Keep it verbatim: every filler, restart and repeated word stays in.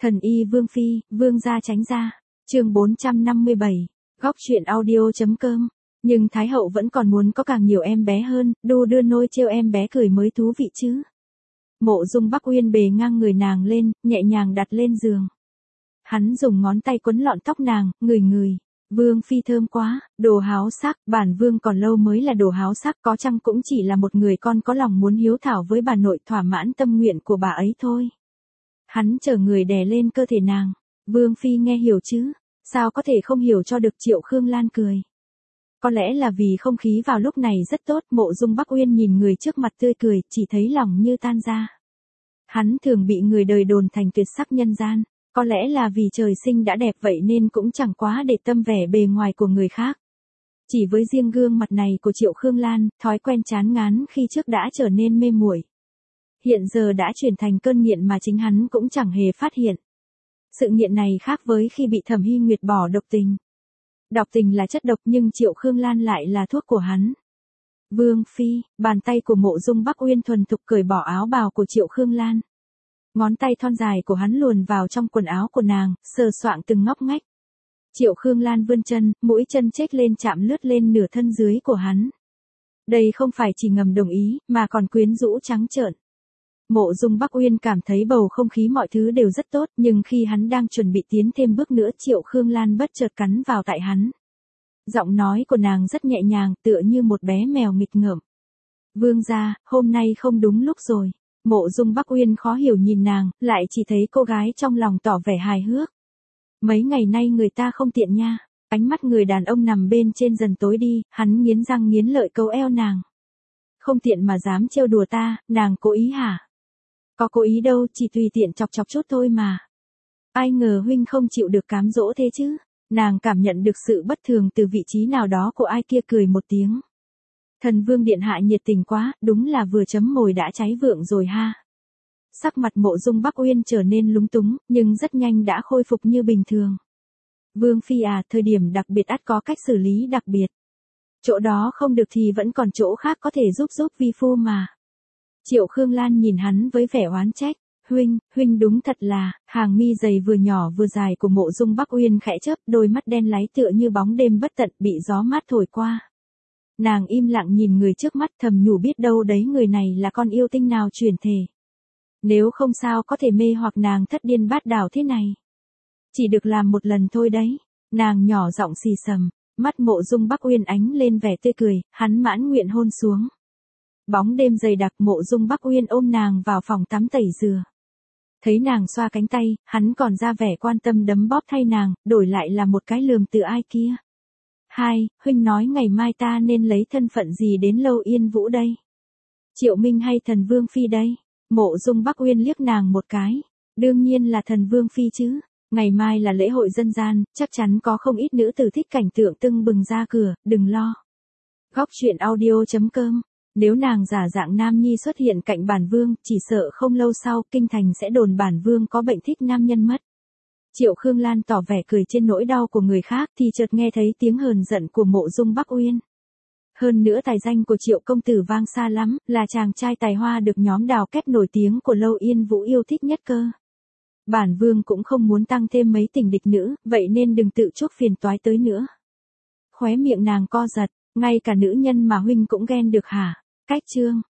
Thần y Vương Phi, Vương gia tránh ra. Chương bốn trăm năm mươi bảy. Góc truyện audio.com. Nhưng Thái hậu vẫn còn muốn có càng nhiều em bé hơn, đu đưa nôi trêu em bé cười mới thú vị chứ. Mộ Dung Bắc Uyên bề ngang người nàng lên, nhẹ nhàng đặt lên giường. Hắn dùng ngón tay quấn lọn tóc nàng, ngửi ngửi. Vương Phi thơm quá, đồ háo sắc, bản vương còn lâu mới là đồ háo sắc, có chăng cũng chỉ là một người con có lòng muốn hiếu thảo với bà nội, thỏa mãn tâm nguyện của bà ấy thôi. Hắn chờ người đè lên cơ thể nàng. Vương Phi nghe hiểu chứ? Sao có thể không hiểu cho được? Triệu Khương Lan cười. Có lẽ là vì không khí vào lúc này rất tốt, Mộ Dung Bắc Uyên nhìn người trước mặt tươi cười, chỉ thấy lòng như tan ra. Hắn thường bị người đời đồn thành tuyệt sắc nhân gian, có lẽ là vì trời sinh đã đẹp vậy nên cũng chẳng quá để tâm vẻ bề ngoài của người khác. Chỉ với riêng gương mặt này của Triệu Khương Lan, thói quen chán ngán khi trước đã trở nên mê muội. Hiện giờ đã chuyển thành cơn nghiện mà chính hắn cũng chẳng hề phát hiện. Sự nghiện này khác với khi bị Thẩm Hy Nguyệt bỏ độc tình. Độc tình là chất độc nhưng Triệu Khương Lan lại là thuốc của hắn. Vương Phi, bàn tay của Mộ Dung Bắc Uyên thuần thục cởi bỏ áo bào của Triệu Khương Lan. Ngón tay thon dài của hắn luồn vào trong quần áo của nàng, sờ soạng từng ngóc ngách. Triệu Khương Lan vươn chân, mũi chân chếch lên chạm lướt lên nửa thân dưới của hắn. Đây không phải chỉ ngầm đồng ý, mà còn quyến rũ trắng trợn. Mộ Dung Bắc Uyên cảm thấy bầu không khí mọi thứ đều rất tốt, nhưng khi hắn đang chuẩn bị tiến thêm bước nữa, Triệu Khương Lan bất chợt cắn vào tại hắn. Giọng nói của nàng rất nhẹ nhàng, tựa như một bé mèo nghịch ngợm. Vương gia, hôm nay không đúng lúc rồi. Mộ Dung Bắc Uyên khó hiểu nhìn nàng, lại chỉ thấy cô gái trong lòng tỏ vẻ hài hước. Mấy ngày nay người ta không tiện nha. Ánh mắt người đàn ông nằm bên trên dần tối đi, hắn nghiến răng nghiến lợi câu eo nàng. Không tiện mà dám trêu đùa ta, nàng cố ý hả? Có cố ý đâu, chỉ tùy tiện chọc chọc chút thôi mà. Ai ngờ huynh không chịu được cám dỗ thế chứ. Nàng cảm nhận được sự bất thường từ vị trí nào đó của ai kia, cười một tiếng. Thần vương điện hạ nhiệt tình quá, đúng là vừa chấm mồi đã cháy vượng rồi ha. Sắc mặt Mộ Dung Bắc Uyên trở nên lúng túng, nhưng rất nhanh đã khôi phục như bình thường. Vương Phi à, thời điểm đặc biệt ắt có cách xử lý đặc biệt. Chỗ đó không được thì vẫn còn chỗ khác có thể giúp giúp vi phu mà. Triệu Khương Lan nhìn hắn với vẻ oán trách. Huynh, huynh đúng thật là, hàng mi dày vừa nhỏ vừa dài của Mộ Dung Bắc Uyên khẽ chớp, đôi mắt đen láy tựa như bóng đêm bất tận bị gió mát thổi qua. Nàng im lặng nhìn người trước mắt, thầm nhủ biết đâu đấy người này là con yêu tinh nào chuyển thể. Nếu không sao có thể mê hoặc nàng thất điên bát đảo thế này. Chỉ được làm một lần thôi đấy. Nàng nhỏ giọng xì xầm, mắt Mộ Dung Bắc Uyên ánh lên vẻ tươi cười, hắn mãn nguyện hôn xuống. Bóng đêm dày đặc, Mộ Dung Bắc Uyên ôm nàng vào phòng tắm tẩy rửa. Thấy nàng xoa cánh tay, hắn còn ra vẻ quan tâm đấm bóp thay nàng, đổi lại là một cái lườm từ ai kia. Hai, huynh nói ngày mai ta nên lấy thân phận gì đến Lâu Yên Vũ đây? Triệu Minh hay Thần Vương Phi đây? Mộ Dung Bắc Uyên liếc nàng một cái. Đương nhiên là Thần Vương Phi chứ. Ngày mai là lễ hội dân gian, chắc chắn có không ít nữ tử thích cảnh tượng tưng bừng ra cửa, đừng lo. Góc truyện audio.com. Nếu nàng giả dạng nam nhi xuất hiện cạnh bản vương, chỉ sợ không lâu sau kinh thành sẽ đồn bản vương có bệnh thích nam nhân mất. Triệu Khương Lan tỏ vẻ cười trên nỗi đau của người khác thì chợt nghe thấy tiếng hờn giận của Mộ Dung Bắc Uyên. Hơn nữa tài danh của Triệu công tử vang xa lắm, là chàng trai tài hoa được nhóm đào kép nổi tiếng của Lâu Yên Vũ yêu thích nhất cơ. Bản vương cũng không muốn tăng thêm mấy tình địch nữ, vậy nên đừng tự chuốc phiền toái tới nữa. Khóe miệng nàng co giật, ngay cả nữ nhân mà huynh cũng ghen được hả? Cách chương